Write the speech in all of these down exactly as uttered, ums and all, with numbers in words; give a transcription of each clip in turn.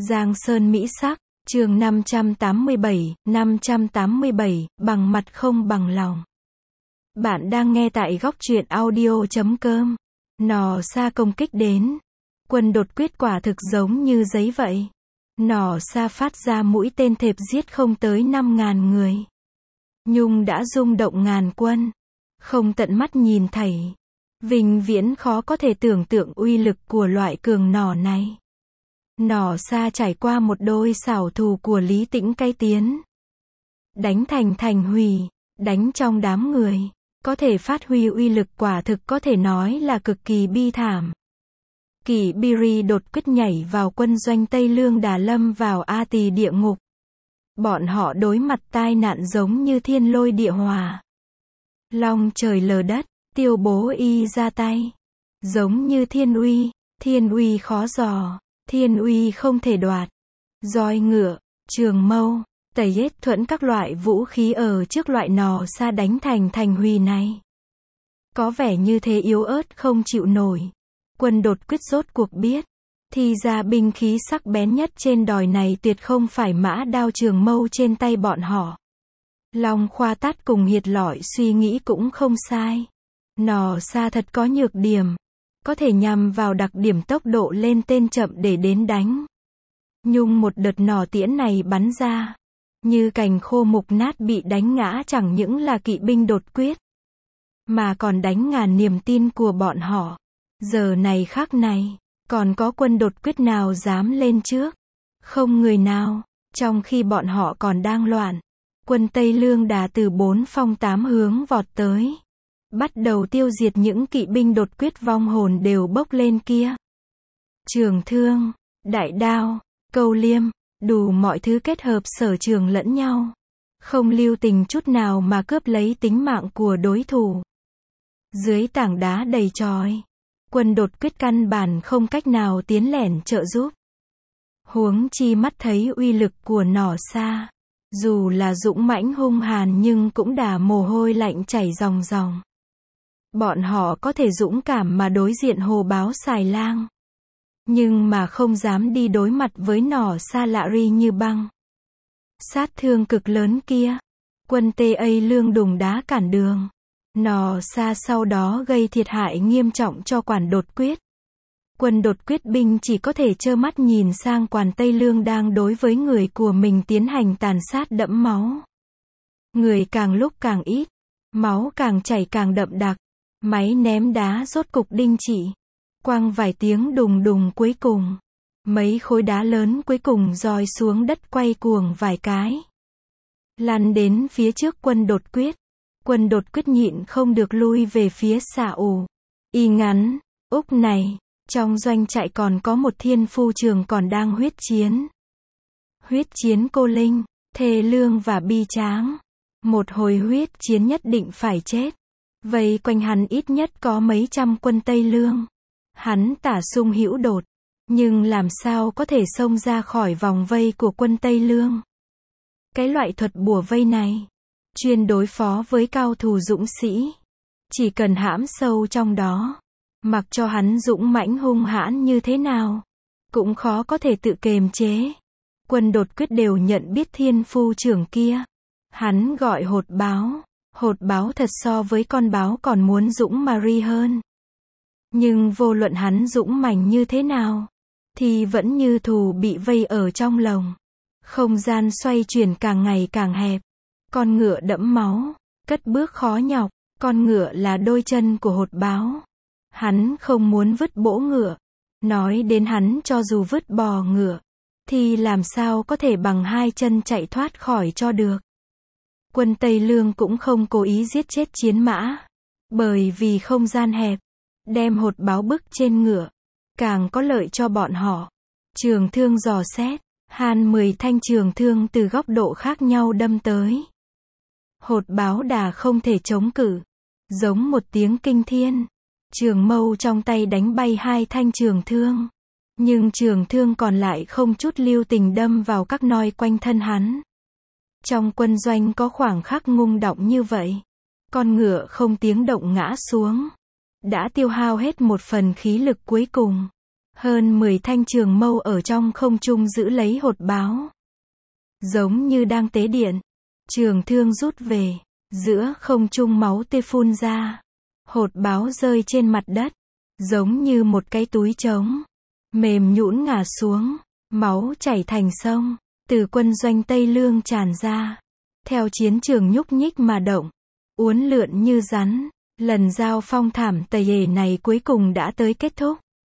Giang Sơn Mỹ Sắc, chương năm trăm tám mươi bảy, năm trăm tám mươi bảy, bằng mặt không bằng lòng. Bạn đang nghe tại góc truyện audio chấm com. Nỏ Sa công kích đến. Quân đột quyết quả thực giống như giấy vậy. Nỏ Sa phát ra mũi tên thệp giết không tới năm ngàn người. Nhung đã rung động ngàn quân. Không tận mắt nhìn thấy. Vĩnh viễn khó có thể tưởng tượng uy lực của loại cường nỏ này. Nỏ Sa trải qua một đôi xảo thủ của Lý Tĩnh cai tiến. Đánh thành thành hủy, đánh trong đám người. Có thể phát huy uy lực quả thực có thể nói là cực kỳ bi thảm. Kỷ Biri đột quyết nhảy vào quân doanh Tây Lương Đà lâm vào A Tỳ địa ngục. Bọn họ đối mặt tai nạn giống như thiên lôi địa hòa. Long trời lở đất, Tiêu Bố Y ra tay. Giống như thiên uy, thiên uy khó dò, thiên uy không thể đoạt. Roi ngựa, trường mâu, tẩy hết thuẫn các loại vũ khí ở trước loại nỏ Sa đánh thành thành hủy này. Có vẻ như thế yếu ớt không chịu nổi. Quân đột quyết rốt cuộc biết. Thì ra binh khí sắc bén nhất trên đòi này tuyệt không phải mã đao trường mâu trên tay bọn họ. Long Khoa Tát cùng Hiệt Lọi suy nghĩ cũng không sai. Nỏ Sa thật có nhược điểm. Có thể nhằm vào đặc điểm tốc độ lên tên chậm để đến đánh. Nhung một đợt nỏ tiễn này bắn ra. Như cành khô mục nát bị đánh ngã chẳng những là kỵ binh đột quyết. Mà còn đánh ngàn niềm tin của bọn họ. Giờ này khác này, còn có quân đột quyết nào dám lên trước? Không người nào. Trong khi bọn họ còn đang loạn, quân Tây Lương Đà từ bốn phong tám hướng vọt tới. Bắt đầu tiêu diệt những kỵ binh đột quyết vong hồn đều bốc lên kia. Trường thương, đại đao, câu liêm, đủ mọi thứ kết hợp sở trường lẫn nhau. Không lưu tình chút nào mà cướp lấy tính mạng của đối thủ. Dưới tảng đá đầy tròi, quân đột quyết căn bản không cách nào tiến lẻn trợ giúp. Huống chi mắt thấy uy lực của nỏ Sa. Dù là dũng mãnh hung hàn nhưng cũng đả mồ hôi lạnh chảy ròng ròng. Bọn họ có thể dũng cảm mà đối diện hồ báo xài lang. Nhưng mà không dám đi đối mặt với nỏ Sa lạ ri như băng. Sát thương cực lớn kia. Quân Tây Lương đùng đá cản đường. Nỏ Sa sau đó gây thiệt hại nghiêm trọng cho quản đột quyết. Quân đột quyết binh chỉ có thể trơ mắt nhìn sang quản Tây Lương đang đối với người của mình tiến hành tàn sát đẫm máu. Người càng lúc càng ít. Máu càng chảy càng đậm đặc. Máy ném đá rốt cục đinh chỉ. Quang vài tiếng đùng đùng cuối cùng. Mấy khối đá lớn cuối cùng roi xuống đất quay cuồng vài cái. Lăn đến phía trước quân đột quyết. Quân đột quyết nhịn không được lui về phía xạ ù. Y ngắn, Úc này, trong doanh trại còn có một thiên phu trường còn đang huyết chiến. Huyết chiến cô linh, thê lương và bi tráng. Một hồi huyết chiến nhất định phải chết. Vây quanh hắn ít nhất có mấy trăm quân Tây Lương. Hắn tả sung hữu đột. Nhưng làm sao có thể xông ra khỏi vòng vây của quân Tây Lương? Cái loại thuật bùa vây này, chuyên đối phó với cao thủ dũng sĩ. Chỉ cần hãm sâu trong đó, mặc cho hắn dũng mãnh hung hãn như thế nào, cũng khó có thể tự kềm chế. Quân đột quyết đều nhận biết thiên phu trưởng kia. Hắn gọi hột báo. Hột báo thật so với con báo còn muốn dũng mari hơn. Nhưng vô luận hắn dũng mãnh như thế nào, thì vẫn như thù bị vây ở trong lồng. Không gian xoay chuyển càng ngày càng hẹp. Con ngựa đẫm máu, cất bước khó nhọc. Con ngựa là đôi chân của hột báo. Hắn không muốn vứt bỗ ngựa. Nói đến hắn cho dù vứt bò ngựa, thì làm sao có thể bằng hai chân chạy thoát khỏi cho được. Quân Tây Lương cũng không cố ý giết chết chiến mã. Bởi vì không gian hẹp, đem hột báo bức trên ngựa, càng có lợi cho bọn họ. Trường thương dò xét, hàn mười thanh trường thương từ góc độ khác nhau đâm tới. Hột báo đà không thể chống cự. Giống một tiếng kinh thiên. Trường mâu trong tay đánh bay hai thanh trường thương. Nhưng trường thương còn lại không chút lưu tình đâm vào các noi quanh thân hắn. Trong quân doanh có khoảng khắc ngung động như vậy. Con ngựa không tiếng động ngã xuống. Đã tiêu hao hết một phần khí lực cuối cùng. Hơn mười thanh trường mâu ở trong không trung giữ lấy hột báo. Giống như đang tế điện. Trường thương rút về. Giữa không trung máu tươi phun ra. Hột báo rơi trên mặt đất. Giống như một cái túi trống. Mềm nhũn ngả xuống. Máu chảy thành sông. Từ quân doanh Tây Lương tràn ra. Theo chiến trường nhúc nhích mà động. Uốn lượn như rắn. Lần giao phong thảm tày hề này cuối cùng đã tới kết thúc.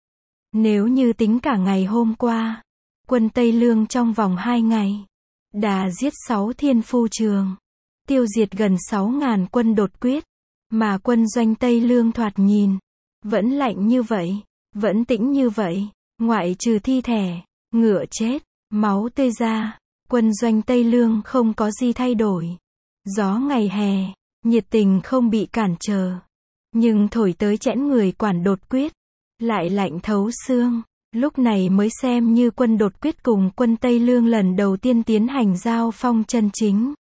Nếu như tính cả ngày hôm qua. Quân Tây Lương trong vòng hai ngày. Đã giết sáu thiên phu trường. Tiêu diệt gần sáu ngàn quân đột quyết. Mà quân doanh Tây Lương thoạt nhìn. Vẫn lạnh như vậy. Vẫn tĩnh như vậy. Ngoại trừ thi thể. Ngựa chết. Máu tươi ra. Quân doanh Tây Lương không có gì thay đổi. Gió ngày hè. Nhiệt tình không bị cản trở. Nhưng thổi tới chẽn người quản đột quyết. Lại lạnh thấu xương. Lúc này mới xem như quân đột quyết cùng quân Tây Lương lần đầu tiên tiến hành giao phong chân chính.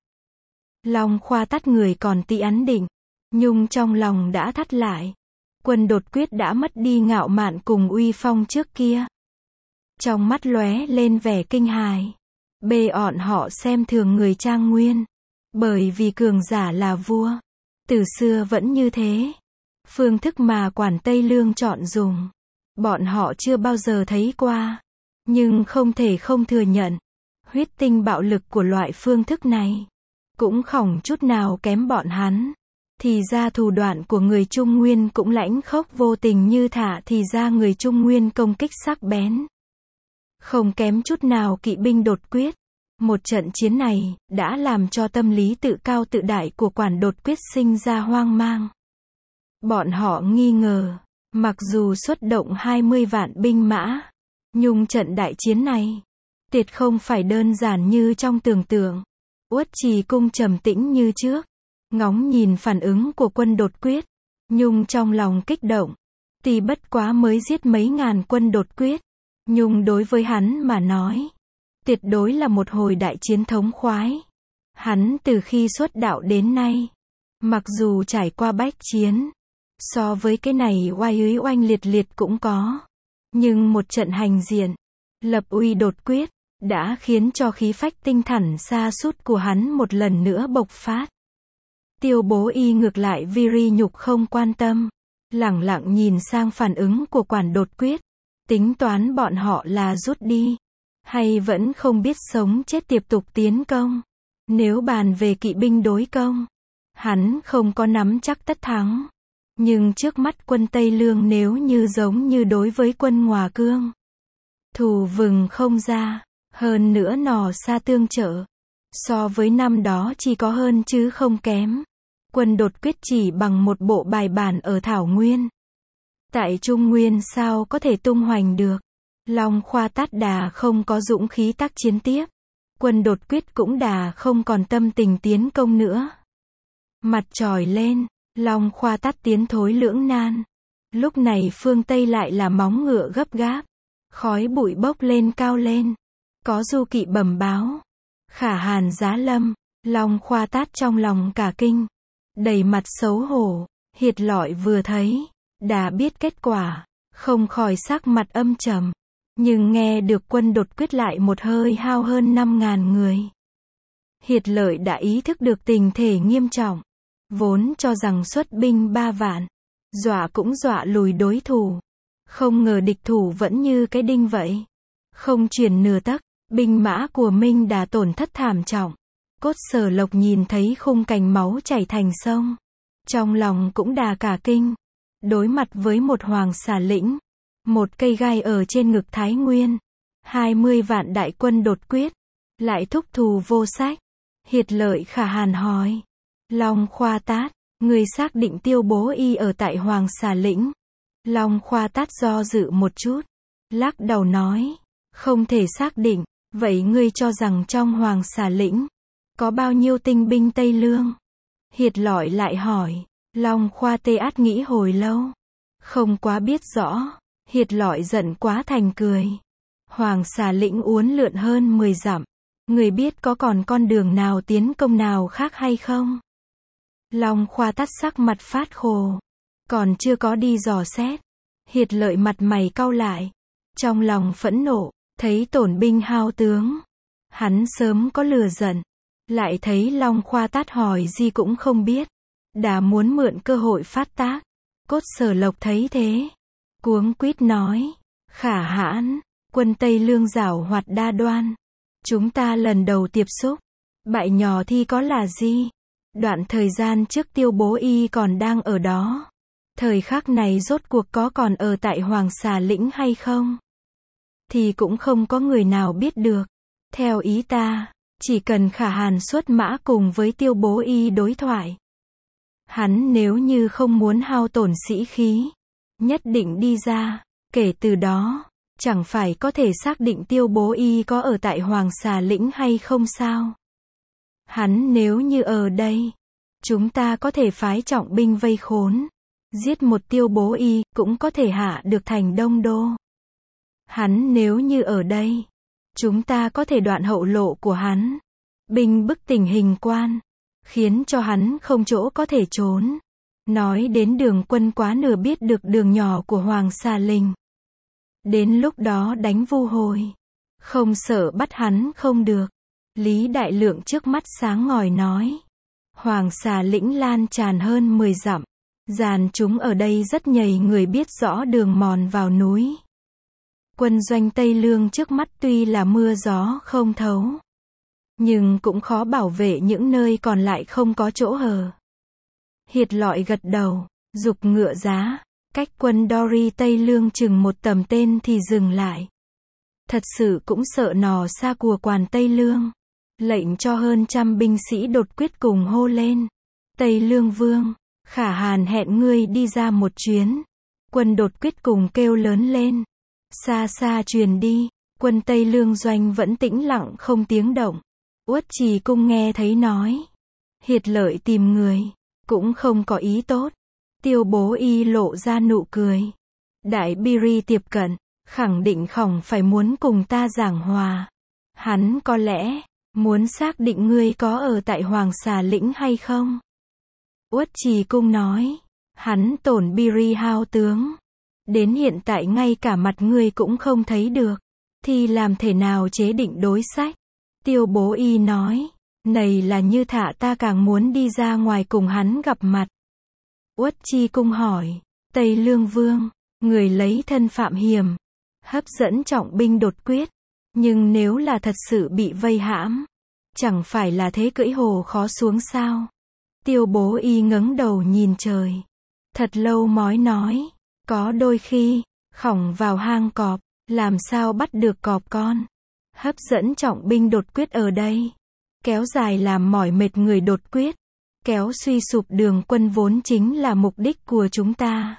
Long Khoa Tát người còn tí ấn định. Nhưng trong lòng đã thắt lại. Quân đột quyết đã mất đi ngạo mạn cùng uy phong trước kia. Trong mắt lóe lên vẻ kinh hài. Bê ọn họ xem thường người Trang Nguyên. Bởi vì cường giả là vua. Từ xưa vẫn như thế. Phương thức mà quản Tây Lương chọn dùng. Bọn họ chưa bao giờ thấy qua. Nhưng không thể không thừa nhận. Huyết tinh bạo lực của loại phương thức này. Cũng không chút nào kém bọn hắn. Thì ra thủ đoạn của người Trung Nguyên cũng lãnh khốc vô tình như thả thì ra người Trung Nguyên công kích sắc bén. Không kém chút nào kỵ binh đột quyết. Một trận chiến này, đã làm cho tâm lý tự cao tự đại của quản đột quyết sinh ra hoang mang. Bọn họ nghi ngờ, mặc dù xuất động hai mươi vạn binh mã, nhưng trận đại chiến này, tuyệt không phải đơn giản như trong tưởng tượng. Uất Trì Cung trầm tĩnh như trước, ngóng nhìn phản ứng của quân đột quyết, nhưng trong lòng kích động. Tuy bất quá mới giết mấy ngàn quân đột quyết, nhưng đối với hắn mà nói, tuyệt đối là một hồi đại chiến thống khoái. Hắn từ khi xuất đạo đến nay, mặc dù trải qua bách chiến, so với cái này oai úy oanh liệt liệt cũng có. Nhưng một trận hành diện, lập uy đột quyết, đã khiến cho khí phách tinh thần sa sút của hắn một lần nữa bộc phát. Tiêu Bố Y ngược lại vi ri nhục không quan tâm, lẳng lặng nhìn sang phản ứng của quản đột quyết, tính toán bọn họ là rút đi, hay vẫn không biết sống chết tiếp tục tiến công. Nếu bàn về kỵ binh đối công, hắn không có nắm chắc tất thắng. Nhưng trước mắt quân Tây Lương nếu như giống như đối với quân Ngòa Cương, thù vừng không ra, hơn nữa nò xa tương trợ. So với năm đó chỉ có hơn chứ không kém. Quân đột quyết chỉ bằng một bộ bài bản ở Thảo Nguyên. Tại Trung Nguyên sao có thể tung hoành được. Long Khoa Tát đà không có dũng khí tác chiến tiếp. Quân đột quyết cũng đà không còn tâm tình tiến công nữa. Mặt tròi lên, Long Khoa Tát tiến thối lưỡng nan. Lúc này phương Tây lại là móng ngựa gấp gáp. Khói bụi bốc lên cao lên. Có du kỵ bẩm báo. Khả Hàn giá lâm. Long Khoa Tát trong lòng cả kinh. Đầy mặt xấu hổ. Hiệt lọi vừa thấy, đã biết kết quả, không khỏi sắc mặt âm trầm. Nhưng nghe được quân đột quyết lại một hơi hao hơn năm ngàn người. Hiệt lợi đã ý thức được tình thể nghiêm trọng. Vốn cho rằng xuất binh ba vạn. Dọa cũng dọa lùi đối thủ. Không ngờ địch thủ vẫn như cái đinh vậy. Không chuyển nửa tấc, binh mã của Minh đã tổn thất thảm trọng. Cốt Sở Lộc nhìn thấy khung cảnh máu chảy thành sông. Trong lòng cũng đà cả kinh. Đối mặt với một hoàng xà lĩnh. Một cây gai ở trên ngực Thái Nguyên. Hai mươi vạn đại quân đột quyết. Lại thúc thù vô sách. Hiệt lợi Khả Hàn hỏi. Long Khoa Tát, người xác định Tiêu Bố Y ở tại hoàng xà lĩnh. Long Khoa Tát do dự một chút. Lắc đầu nói. Không thể xác định. Vậy ngươi cho rằng trong hoàng xà lĩnh có bao nhiêu tinh binh Tây Lương? Hiệt lọi lại hỏi. Long Khoa Tê Át nghĩ hồi lâu. Không quá biết rõ. Hiệt lọi giận quá thành cười. Hoàng xà lĩnh uốn lượn hơn mười dặm. Người biết có còn con đường nào tiến công nào khác hay không? Long Khoa Tát sắc mặt phát khổ. Còn chưa có đi dò xét. Hiệt lợi mặt mày cau lại. Trong lòng phẫn nộ, thấy tổn binh hao tướng. Hắn sớm có lừa giận. Lại thấy Long Khoa tát hỏi gì cũng không biết. Đã muốn mượn cơ hội phát tác. Cốt Sở Lộc thấy thế. Cuống quýt nói. Khả hãn, quân Tây Lương giảo hoạt đa đoan. Chúng ta lần đầu tiếp xúc. Bại nhỏ thì có là gì? Đoạn thời gian trước Tiêu Bố Y còn đang ở đó. Thời khắc này rốt cuộc có còn ở tại Hoàng Xà Lĩnh hay không? Thì cũng không có người nào biết được. Theo ý ta, chỉ cần Khả Hàn xuất mã cùng với Tiêu Bố Y đối thoại. Hắn nếu như không muốn hao tổn sĩ khí, nhất định đi ra. Kể từ đó, chẳng phải có thể xác định Tiêu Bố Y có ở tại Hoàng Xà Lĩnh hay không sao? Hắn nếu như ở đây, chúng ta có thể phái trọng binh vây khốn. Giết một Tiêu Bố Y, cũng có thể hạ được thành Đông Đô. Hắn nếu như ở đây, chúng ta có thể đoạn hậu lộ của hắn. Binh bức tình hình quan, khiến cho hắn không chỗ có thể trốn. Nói đến Đường Quân quá nửa biết được đường nhỏ của Hoàng Xà Lĩnh. Đến lúc đó đánh vu hồi. Không sợ bắt hắn không được. Lý Đại Lượng trước mắt sáng ngời nói. Hoàng Xà Lĩnh lan tràn hơn mười dặm. Dàn chúng ở đây rất nhầy người biết rõ đường mòn vào núi. Quân doanh Tây Lương trước mắt tuy là mưa gió không thấu. Nhưng cũng khó bảo vệ những nơi còn lại không có chỗ hở. Hiệt Lọi gật đầu, giục ngựa giá. Cách quân Dory Tây Lương chừng một tầm tên thì dừng lại. Thật sự cũng sợ nò xa của quan Tây Lương. Lệnh cho hơn trăm binh sĩ đột quyết cùng hô lên. Tây Lương Vương, Khả Hàn hẹn ngươi đi ra một chuyến. Quân đột quyết cùng kêu lớn lên. Xa xa truyền đi, quân Tây Lương doanh vẫn tĩnh lặng không tiếng động. Uất Trì Cung nghe thấy nói. Hiệt Lợi tìm người, cũng không có ý tốt. Tiêu Bố Y lộ ra nụ cười. Đại Biri tiếp cận, khẳng định khổng phải muốn cùng ta giảng hòa. Hắn có lẽ muốn xác định ngươi có ở tại Hoàng Xà Lĩnh hay không? Uất Trì Cung nói. Hắn tổn Biri hao tướng. Đến hiện tại ngay cả mặt ngươi cũng không thấy được. Thì làm thể nào chế định đối sách? Tiêu Bố Y nói. Này là như thả ta càng muốn đi ra ngoài cùng hắn gặp mặt. Uất Chi Cung hỏi. Tây Lương Vương, người lấy thân phạm hiểm. Hấp dẫn trọng binh đột quyết. Nhưng nếu là thật sự bị vây hãm. Chẳng phải là thế cưỡi hồ khó xuống sao? Tiêu Bố Y ngẩng đầu nhìn trời. Thật lâu mói nói. Có đôi khi, khổng vào hang cọp, làm sao bắt được cọp con. Hấp dẫn trọng binh đột quyết ở đây. Kéo dài làm mỏi mệt người đột quyết. Kéo suy sụp đường quân vốn chính là mục đích của chúng ta.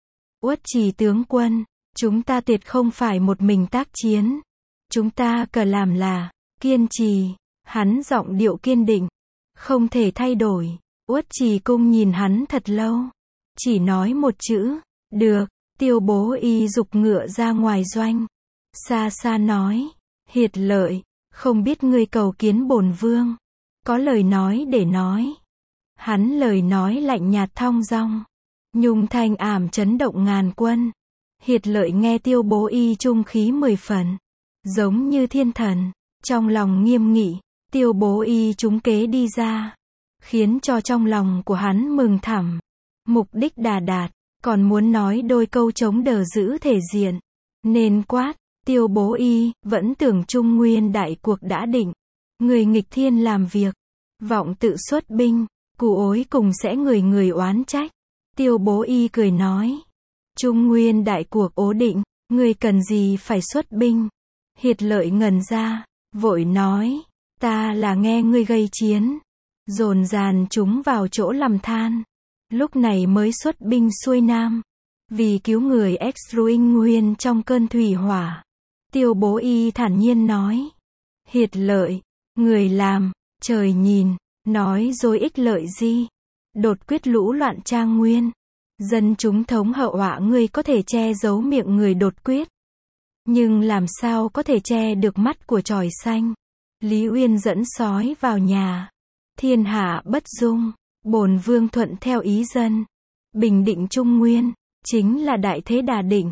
Uất Trì tướng quân, chúng ta tuyệt không phải một mình tác chiến. Chúng ta cần làm là kiên trì. Hắn giọng điệu kiên định, không thể thay đổi. Uất Trì Cung nhìn hắn thật lâu, chỉ nói một chữ, được. Tiêu Bố Y giục ngựa ra ngoài doanh. Xa xa nói, Hiệt Lợi, không biết ngươi cầu kiến bổn vương, có lời nói để nói. Hắn lời nói lạnh nhạt thong dong, nhung thanh ảm chấn động ngàn quân. Hiệt Lợi nghe Tiêu Bố Y trung khí mười phần, giống như thiên thần, trong lòng nghiêm nghị. Tiêu Bố Y trúng kế đi ra, khiến cho trong lòng của hắn mừng thầm. Mục đích đà đạt, còn muốn nói đôi câu chống đỡ giữ thể diện. Nên quát, Tiêu Bố Y, vẫn tưởng Trung Nguyên đại cuộc đã định. Người nghịch thiên làm việc, vọng tự xuất binh, cù ối cùng sẽ người người oán trách. Tiêu Bố Y cười nói, Trung Nguyên đại cuộc ố định, người cần gì phải xuất binh. Hiệt Lợi ngẩn ra, vội nói, ta là nghe ngươi gây chiến, dồn dàn chúng vào chỗ làm than, lúc này mới xuất binh xuôi nam, vì cứu người Exruing Nguyên trong cơn thủy hỏa. Tiêu Bố Y thản nhiên nói, Hiệt Lợi, người làm, trời nhìn, nói dối ích lợi gì. Đột quyết lũ loạn Trang Nguyên, dân chúng thống hậu họa ngươi có thể che giấu miệng người đột quyết, nhưng làm sao có thể che được mắt của tròi xanh. Lý Uyên dẫn sói vào nhà, thiên hạ bất dung, bổn vương thuận theo ý dân, bình định Trung Nguyên, chính là đại thế đà định.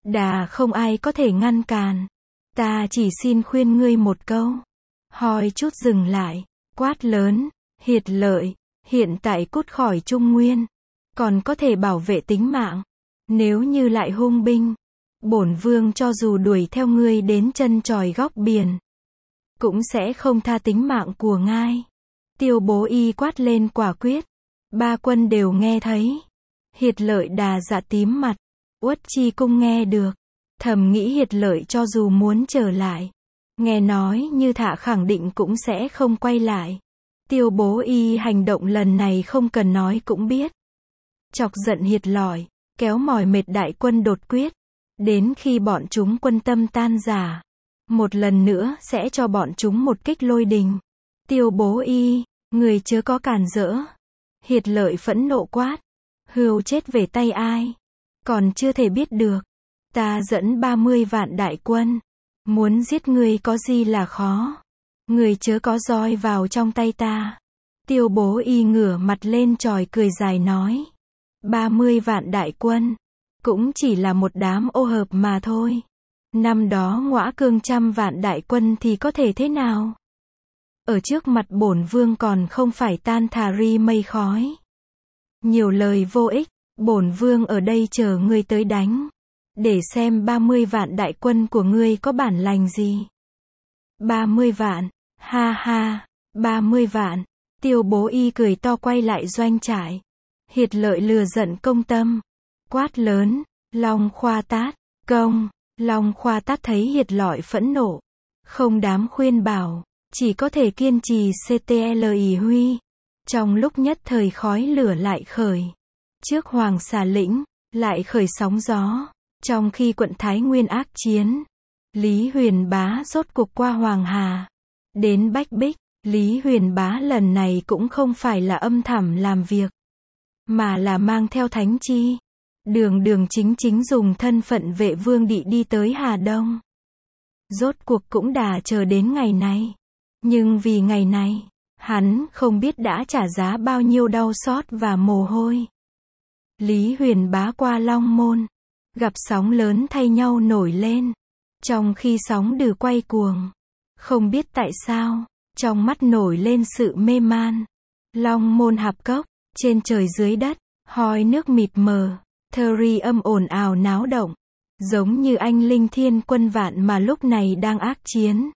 Đà không ai có thể ngăn cản. Ta chỉ xin khuyên ngươi một câu. Hoi chút dừng lại, quát lớn, Hiệt Lợi, hiện tại cút khỏi Trung Nguyên. Còn có thể bảo vệ tính mạng. Nếu như lại hung binh, bổn vương cho dù đuổi theo ngươi đến chân chòi góc biển, cũng sẽ không tha tính mạng của ngài. Tiêu Bố Y quát lên quả quyết. Ba quân đều nghe thấy. Hiệt Lợi đà dạ tím mặt. Uất Chi Cung nghe được. Thầm nghĩ Hiệt Lợi cho dù muốn trở lại, nghe nói như Thạ khẳng định cũng sẽ không quay lại. Tiêu Bố Y hành động lần này không cần nói cũng biết. Chọc giận Hiệt Lỏi, kéo mỏi mệt đại quân đột quyết. Đến khi bọn chúng quân tâm tan rã, một lần nữa sẽ cho bọn chúng một kích lôi đình. Tiêu Bố Y, người chớ có cản rỡ. Hiệt Lợi phẫn nộ quát. Hươu chết về tay ai? Còn chưa thể biết được. Ta dẫn ba mươi vạn đại quân. Muốn giết ngươi có gì là khó. Người chớ có roi vào trong tay ta. Tiêu Bố Y ngửa mặt lên chòi cười dài nói. ba mươi vạn đại quân. Cũng chỉ là một đám ô hợp mà thôi. Năm đó Ngõa Cương trăm vạn đại quân thì có thể thế nào? Ở trước mặt bổn vương còn không phải tan thà ri mây khói. Nhiều lời vô ích, bổn vương ở đây chờ ngươi tới đánh. Để xem ba mươi vạn đại quân của ngươi có bản lành gì. ba mươi vạn, ha ha, ba mươi vạn. Tiêu Bố Y cười to quay lại doanh trại. Hiệt Lợi lừa giận công tâm. Quát lớn, Long Khoa Tát, công. Long Khoa Tát thấy Hiệt Lọi phẫn nộ. Không dám khuyên bảo, chỉ có thể kiên trì ctli huy. Trong lúc nhất thời khói lửa lại khởi. Trước Hoàng Xà Lĩnh, lại khởi sóng gió. Trong khi quận Thái Nguyên ác chiến, Lý Huyền Bá rốt cuộc qua Hoàng Hà. Đến Bách Bích, Lý Huyền Bá lần này cũng không phải là âm thầm làm việc, mà là mang theo thánh chi. Đường đường chính chính dùng thân phận vệ vương đị đi tới Hà Đông. Rốt cuộc cũng đã chờ đến ngày này. Nhưng vì ngày này, hắn không biết đã trả giá bao nhiêu đau xót và mồ hôi. Lý Huyền Bá qua Long Môn, gặp sóng lớn thay nhau nổi lên. Trong khi sóng đừ quay cuồng, không biết tại sao, trong mắt nổi lên sự mê man. Long Môn hạp cốc, trên trời dưới đất, hoi nước mịt mờ, thơ ri âm ồn ào náo động, giống như anh linh thiên quân vạn mà lúc này đang ác chiến.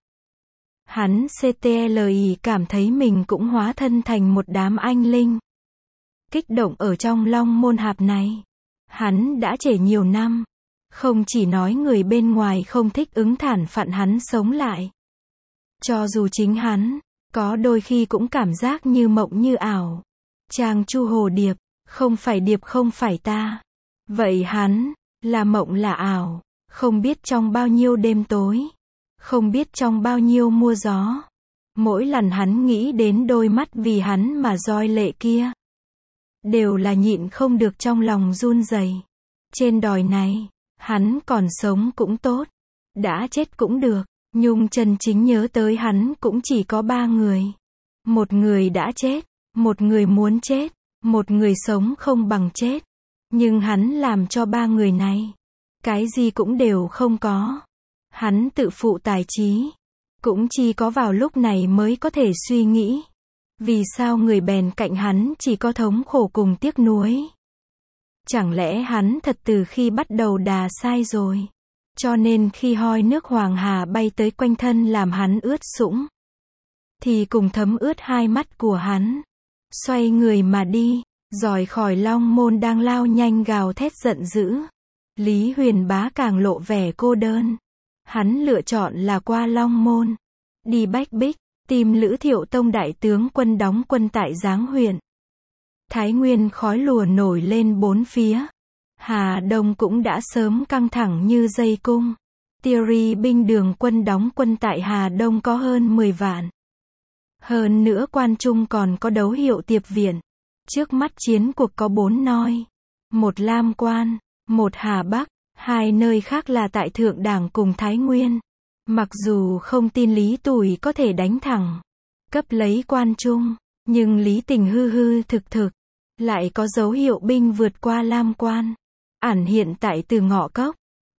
Hắn ctli cảm thấy mình cũng hóa thân thành một đám anh linh. Kích động ở trong Long Môn hạp này. Hắn đã trễ nhiều năm. Không chỉ nói người bên ngoài không thích ứng thản phận hắn sống lại. Cho dù chính hắn, có đôi khi cũng cảm giác như mộng như ảo. Chàng Chu Hồ Điệp, không phải điệp không phải ta. Vậy hắn, là mộng là ảo, không biết trong bao nhiêu đêm tối. Không biết trong bao nhiêu mưa gió. Mỗi lần hắn nghĩ đến đôi mắt vì hắn mà roi lệ kia, đều là nhịn không được trong lòng run rẩy. Trên đòi này, hắn còn sống cũng tốt, đã chết cũng được. Nhung chân chính nhớ tới hắn cũng chỉ có ba người. Một người đã chết, một người muốn chết, một người sống không bằng chết. Nhưng hắn làm cho ba người này, cái gì cũng đều không có. Hắn tự phụ tài trí, cũng chỉ có vào lúc này mới có thể suy nghĩ. Vì sao người bèn cạnh hắn chỉ có thống khổ cùng tiếc nuối? Chẳng lẽ hắn thật từ khi bắt đầu đà sai rồi? Cho nên khi hoi nước Hoàng Hà bay tới quanh thân làm hắn ướt sũng, thì cùng thấm ướt hai mắt của hắn. Xoay người mà đi, rời khỏi Long Môn đang lao nhanh gào thét giận dữ. Lý Huyền Bá càng lộ vẻ cô đơn. Hắn lựa chọn là qua Long Môn, đi Bách Bích, tìm Lữ Thiệu Tông đại tướng quân đóng quân tại Giáng huyện. Thái Nguyên khói lùa nổi lên bốn phía. Hà Đông cũng đã sớm căng thẳng như dây cung. Tieri binh đường quân đóng quân tại Hà Đông có hơn mười vạn. Hơn nữa quan trung còn có dấu hiệu tiệp viện. Trước mắt chiến cuộc có bốn noi. Một Lam Quan, một Hà Bắc, hai nơi khác là tại Thượng Đảng cùng Thái Nguyên. Mặc dù không tin Lý Tùy có thể đánh thẳng, cấp lấy quan trung, nhưng Lý Tình hư hư thực thực, lại có dấu hiệu binh vượt qua Lam Quan. Ẩn hiện tại Từ Ngọ Cốc,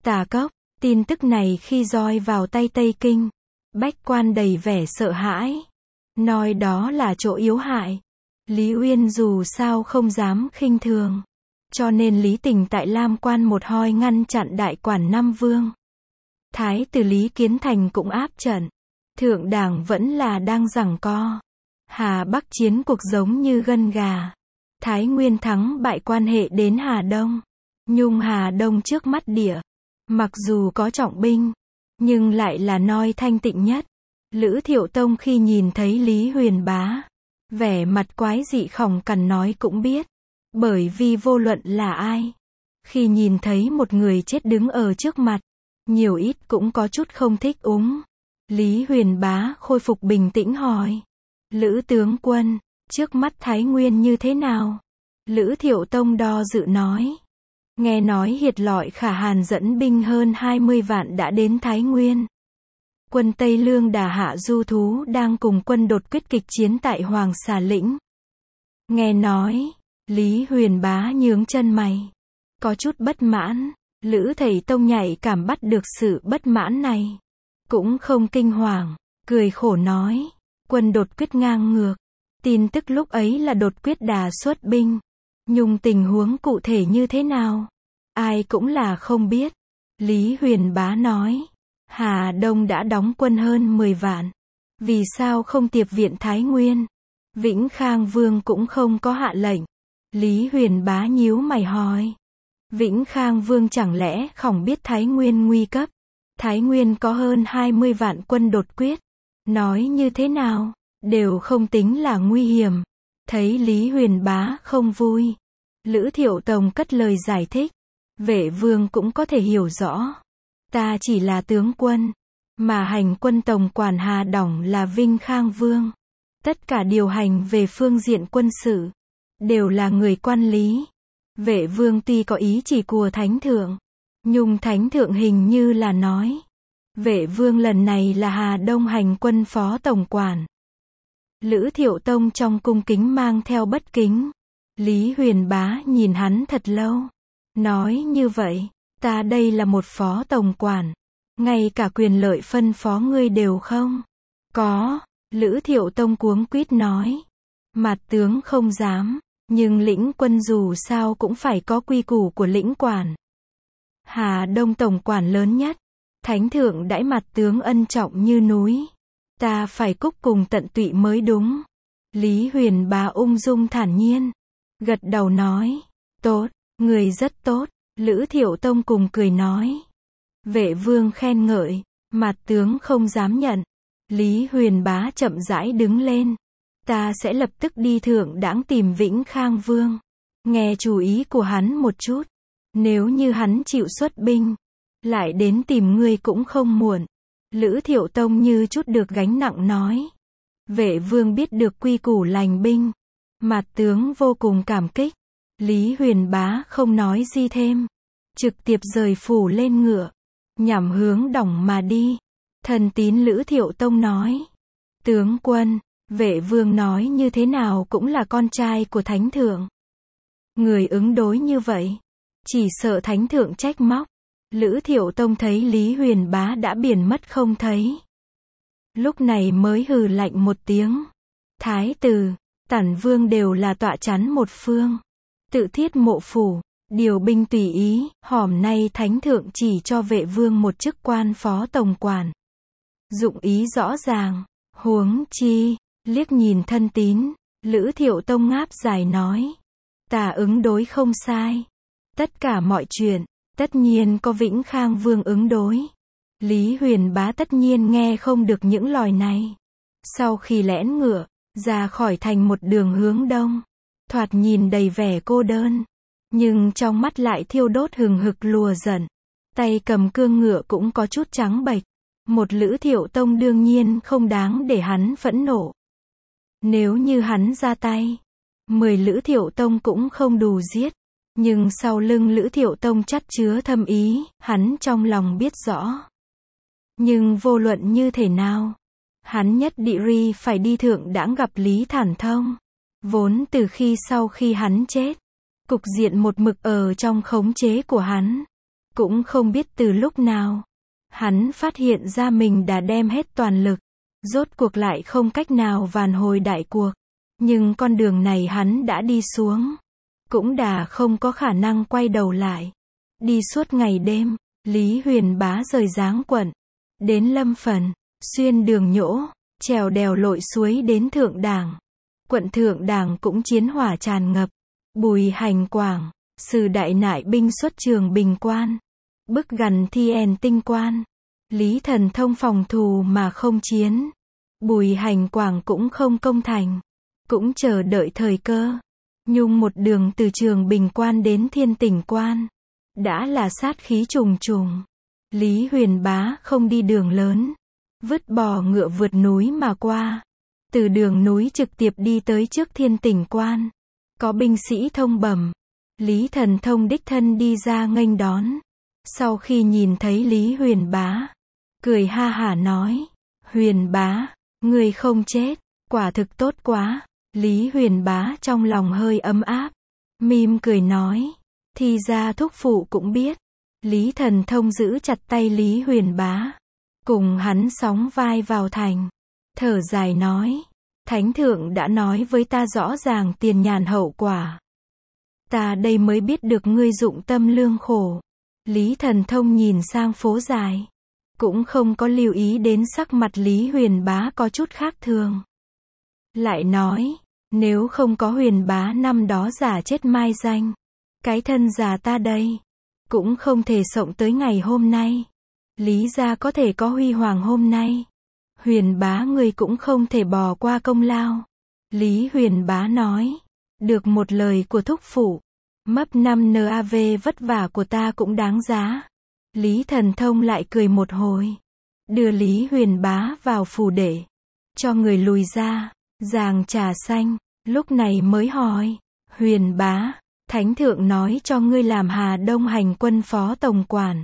Tà Cốc, tin tức này khi roi vào tay Tây Kinh, bách quan đầy vẻ sợ hãi. Nói đó là chỗ yếu hại. Lý Uyên dù sao không dám khinh thường. Cho nên Lý Tình tại Lam Quan một hoi ngăn chặn đại quản Năm Vương. Thái tử Lý Kiến Thành cũng áp trận. Thượng đảng vẫn là đang giằng co. Hà Bắc chiến cuộc giống như gân gà. Thái Nguyên thắng bại quan hệ đến Hà Đông. Nhung Hà Đông trước mắt địa. Mặc dù có trọng binh, nhưng lại là noi thanh tịnh nhất. Lữ Thiệu Tông khi nhìn thấy Lý Huyền Bá, vẻ mặt quái dị khòng cằn nói cũng biết. Bởi vì vô luận là ai, khi nhìn thấy một người chết đứng ở trước mặt, nhiều ít cũng có chút không thích ứng. Lý Huyền Bá khôi phục bình tĩnh hỏi. Lữ tướng quân, trước mắt Thái Nguyên như thế nào? Lữ Thiệu Tông đo dự nói. Nghe nói Hiệt Lọi Khả Hàn dẫn binh hơn hai mươi vạn đã đến Thái Nguyên. Quân Tây Lương Đà Hạ Du Thú đang cùng quân đột quyết kịch chiến tại Hoàng Xà Lĩnh. Nghe nói, Lý Huyền Bá nhướng chân mày. Có chút bất mãn, Lữ Thầy Tông nhạy cảm bắt được sự bất mãn này. Cũng không kinh hoàng, cười khổ nói. Quân đột quyết ngang ngược. Tin tức lúc ấy là đột quyết đà xuất binh. Nhưng tình huống cụ thể như thế nào? Ai cũng là không biết. Lý Huyền Bá nói. Hà Đông đã đóng quân hơn mười vạn. Vì sao không tiệp viện Thái Nguyên? Vĩnh Khang Vương cũng không có hạ lệnh. Lý Huyền Bá nhíu mày hỏi. Vĩnh Khang Vương chẳng lẽ không biết Thái Nguyên nguy cấp? Thái Nguyên có hơn hai mươi vạn quân đột quyết. Nói như thế nào? Đều không tính là nguy hiểm. Thấy Lý Huyền Bá không vui. Lữ Thiệu Tông cất lời giải thích. Vệ vương cũng có thể hiểu rõ. Ta chỉ là tướng quân. Mà hành quân tổng quản Hà Đổng là Vinh Khang Vương. Tất cả điều hành về phương diện quân sự. Đều là người quan lý. Vệ vương tuy có ý chỉ của thánh thượng. Nhưng thánh thượng hình như là nói. Vệ vương lần này là Hà Đông hành quân phó tổng quản. Lữ Thiệu Tông trong cung kính mang theo bất kính. Lý Huyền Bá nhìn hắn thật lâu. Nói như vậy, ta đây là một phó tổng quản. Ngay cả quyền lợi phân phó ngươi đều không? Có, Lữ Thiệu Tông cuống quýt nói. Mạt tướng không dám, nhưng lĩnh quân dù sao cũng phải có quy củ của lĩnh quản. Hà Đông tổng quản lớn nhất. Thánh thượng đãi mặt tướng ân trọng như núi. Ta phải cúc cùng tận tụy mới đúng. Lý Huyền Bá ung dung thản nhiên. Gật đầu nói. Tốt, người rất tốt. Lữ Thiệu Tông cùng cười nói. Vệ vương khen ngợi. Mặt tướng không dám nhận. Lý Huyền Bá chậm rãi đứng lên. Ta sẽ lập tức đi thượng đãng tìm Vĩnh Khang Vương. Nghe chú ý của hắn một chút. Nếu như hắn chịu xuất binh, lại đến tìm ngươi cũng không muộn. Lữ Thiệu Tông như chút được gánh nặng nói. Vệ vương biết được quy củ lành binh. Mạt tướng vô cùng cảm kích. Lý Huyền Bá không nói gì thêm. Trực tiếp rời phủ lên ngựa. Nhằm hướng Đổng mà đi. Thần tín Lữ Thiệu Tông nói. Tướng quân, vệ vương nói như thế nào cũng là con trai của thánh thượng. Người ứng đối như vậy. Chỉ sợ thánh thượng trách móc. Lữ Thiệu Tông thấy Lý Huyền Bá đã biển mất không thấy. Lúc này mới hừ lạnh một tiếng. Thái tử, Tản Vương đều là tọa chắn một phương. Tự thiết mộ phủ, điều binh tùy ý, hòm nay thánh thượng chỉ cho vệ vương một chức quan phó tổng quản. Dụng ý rõ ràng, huống chi, liếc nhìn thân tín, Lữ Thiệu Tông ngáp dài nói. Ta ứng đối không sai. Tất cả mọi chuyện, tất nhiên có Vĩnh Khang Vương ứng đối. Lý Huyền Bá tất nhiên nghe không được những lời này. Sau khi lẽn ngựa, ra khỏi thành một đường hướng đông, thoạt nhìn đầy vẻ cô đơn. Nhưng trong mắt lại thiêu đốt hừng hực lùa giận. Tay cầm cương ngựa cũng có chút trắng bệch. Một Lữ Thiệu Tông đương nhiên không đáng để hắn phẫn nộ. Nếu như hắn ra tay, mười Lữ Thiệu Tông cũng không đủ giết. Nhưng sau lưng Lữ Thiệu Tông chắt chứa thâm ý, hắn trong lòng biết rõ. Nhưng vô luận như thế nào, hắn nhất định phải đi thượng đãng gặp Lý Thản Thông. Vốn từ khi sau khi hắn chết, cục diện một mực ở trong khống chế của hắn. Cũng không biết từ lúc nào, hắn phát hiện ra mình đã đem hết toàn lực, rốt cuộc lại không cách nào vãn hồi đại cuộc. Nhưng con đường này hắn đã đi xuống, cũng đã không có khả năng quay đầu lại. Đi suốt ngày đêm, Lý Huyền Bá rời Giáng quận, đến Lâm Phần, xuyên đường nhỗ, trèo đèo lội suối đến Thượng Đảng. Quận Thượng Đảng cũng chiến hỏa tràn ngập. Bùi Hành Quảng, sử đại nại binh xuất Trường Bình quan, bức gần Thi En Tinh quan. Lý Thần Thông phòng thủ mà không chiến. Bùi Hành Quảng cũng không công thành, cũng chờ đợi thời cơ. Nhung một đường từ Trường Bình quan đến Thiên Tỉnh quan, đã là sát khí trùng trùng. Lý Huyền Bá không đi đường lớn, vứt bò ngựa vượt núi mà qua. Từ đường núi trực tiếp đi tới trước Thiên Tỉnh quan. Có binh sĩ thông bẩm, Lý Thần Thông đích thân đi ra nghênh đón. Sau khi nhìn thấy Lý Huyền Bá, cười ha hả nói, Huyền Bá, người không chết, quả thực tốt quá. Lý Huyền Bá trong lòng hơi ấm áp, mỉm cười nói, thì ra thúc phụ cũng biết. Lý Thần Thông giữ chặt tay Lý Huyền Bá, cùng hắn sóng vai vào thành, thở dài nói, Thánh Thượng đã nói với ta rõ ràng tiền nhàn hậu quả. Ta đây mới biết được ngươi dụng tâm lương khổ. Lý Thần Thông nhìn sang phố dài, cũng không có lưu ý đến sắc mặt Lý Huyền Bá có chút khác thường. Lại nói, nếu không có Huyền Bá năm đó giả chết mai danh, cái thân già ta đây, cũng không thể xộng tới ngày hôm nay. Lý gia có thể có huy hoàng hôm nay, Huyền Bá người cũng không thể bỏ qua công lao. Lý Huyền Bá nói, được một lời của thúc phụ, mấp năm nav vất vả của ta cũng đáng giá. Lý Thần Thông lại cười một hồi, đưa Lý Huyền Bá vào phủ để, cho người lùi ra, giàng trà xanh, lúc này mới hỏi, Huyền Bá, Thánh Thượng nói cho ngươi làm Hà Đông hành quân phó tổng quản.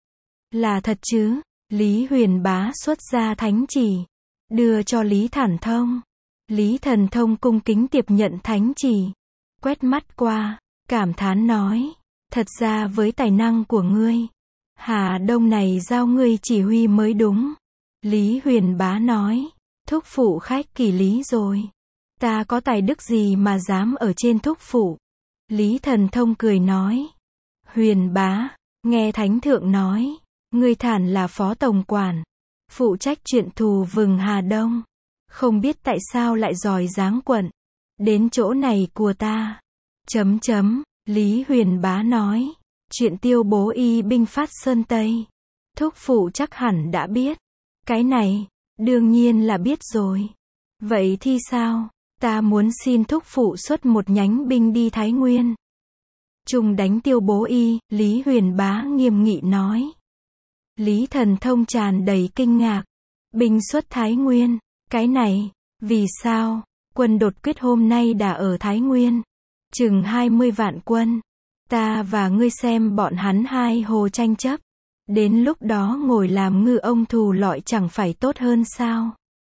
Là thật chứ? Lý Huyền Bá xuất ra thánh chỉ, đưa cho Lý Thần Thông. Lý Thần Thông cung kính tiếp nhận thánh chỉ, quét mắt qua, cảm thán nói, thật ra với tài năng của ngươi, Hà Đông này giao ngươi chỉ huy mới đúng. Lý Huyền Bá nói, thúc phụ khách kỳ lý rồi, ta có tài đức gì mà dám ở trên thúc phụ. Lý Thần Thông cười nói, Huyền Bá, nghe Thánh Thượng nói, ngươi thản là phó tổng quản, phụ trách chuyện thù vừng Hà Đông, không biết tại sao lại giỏi Giáng quận, đến chỗ này của ta. Chấm chấm, Lý Huyền Bá nói, chuyện Tiêu Bố y binh phát Sơn Tây, thúc phụ chắc hẳn đã biết. Cái này, đương nhiên là biết rồi. Vậy thì sao? Ta muốn xin thúc phụ xuất một nhánh binh đi Thái Nguyên, trùng đánh Tiêu Bố y. Lý Huyền Bá nghiêm nghị nói. Lý Thần Thông tràn đầy kinh ngạc, binh xuất Thái Nguyên, cái này, vì sao? Quân đột quyết hôm nay đã ở Thái Nguyên, chừng hai mươi vạn quân, ta và ngươi xem bọn hắn hai hồ tranh chấp, đến lúc đó ngồi làm ngư ông thù lọi chẳng phải tốt hơn sao?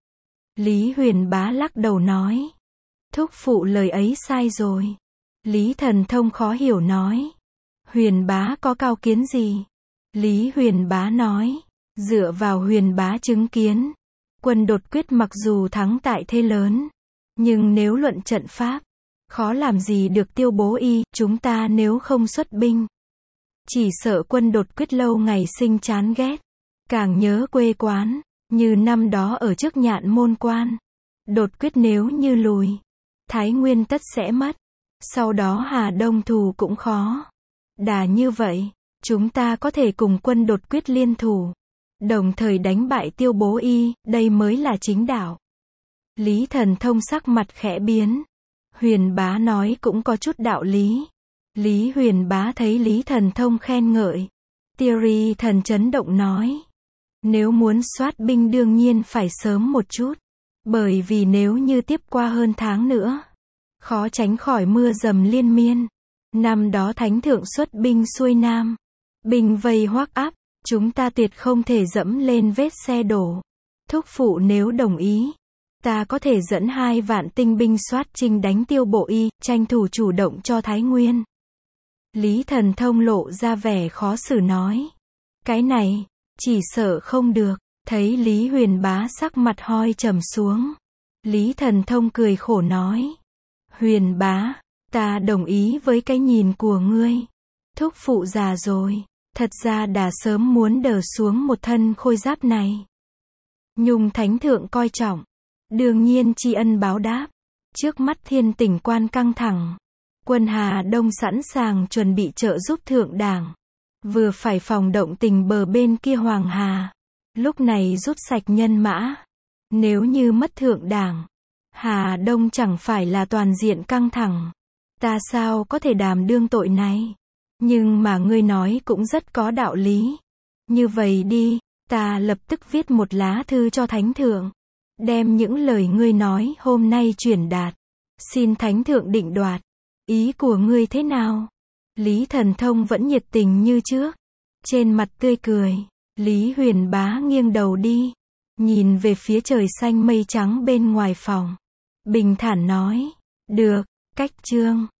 Lý Huyền Bá lắc đầu nói, thúc phụ lời ấy sai rồi. Lý Thần Thông khó hiểu nói, Huyền Bá có cao kiến gì? Lý Huyền Bá nói, dựa vào Huyền Bá chứng kiến, quân đột quyết mặc dù thắng tại thế lớn, nhưng nếu luận trận pháp, khó làm gì được Tiêu Bố y. Chúng ta nếu không xuất binh, chỉ sợ quân đột quyết lâu ngày sinh chán ghét, càng nhớ quê quán, như năm đó ở trước Nhạn Môn quan. Đột quyết nếu như lùi, Thái Nguyên tất sẽ mất, sau đó Hà Đông thù cũng khó. Đà như vậy, chúng ta có thể cùng quân đột quyết liên thủ, đồng thời đánh bại Tiêu Bố y, đây mới là chính đạo. Lý Thần Thông sắc mặt khẽ biến. Huyền Bá nói cũng có chút đạo lý. Lý Huyền Bá thấy Lý Thần Thông khen ngợi, Thierry thần chấn động nói, nếu muốn soát binh đương nhiên phải sớm một chút, bởi vì nếu như tiếp qua hơn tháng nữa, khó tránh khỏi mưa dầm liên miên. Năm đó Thánh Thượng xuất binh xuôi Nam, binh vây Hoắc Áp, chúng ta tuyệt không thể dẫm lên vết xe đổ. Thúc phụ nếu đồng ý, ta có thể dẫn hai vạn tinh binh soát chinh đánh Tiêu Bộ y, tranh thủ chủ động cho Thái Nguyên. Lý Thần Thông lộ ra vẻ khó xử nói. Cái này, chỉ sợ không được. Thấy Lý Huyền Bá sắc mặt hoi trầm xuống. Lý Thần Thông cười khổ nói. Huyền Bá, ta đồng ý với cái nhìn của ngươi. Thúc phụ già rồi, thật ra đã sớm muốn đờ xuống một thân khôi giáp này. Nhung Thánh Thượng coi trọng, đương nhiên tri ân báo đáp. Trước mắt Thiên Tỉnh quan căng thẳng, quân Hà Đông sẵn sàng chuẩn bị trợ giúp thượng đảng. Vừa phải phòng động tình bờ bên kia Hoàng Hà, lúc này rút sạch nhân mã. Nếu như mất thượng đảng, Hà Đông chẳng phải là toàn diện căng thẳng. Ta sao có thể đảm đương tội này? Nhưng mà ngươi nói cũng rất có đạo lý. Như vậy đi, ta lập tức viết một lá thư cho Thánh Thượng. Đem những lời ngươi nói hôm nay truyền đạt. Xin Thánh Thượng định đoạt. Ý của ngươi thế nào? Lý Thần Thông vẫn nhiệt tình như trước. Trên mặt tươi cười, Lý Huyền Bá nghiêng đầu đi. Nhìn về phía trời xanh mây trắng bên ngoài phòng. Bình thản nói. Được, cách chương.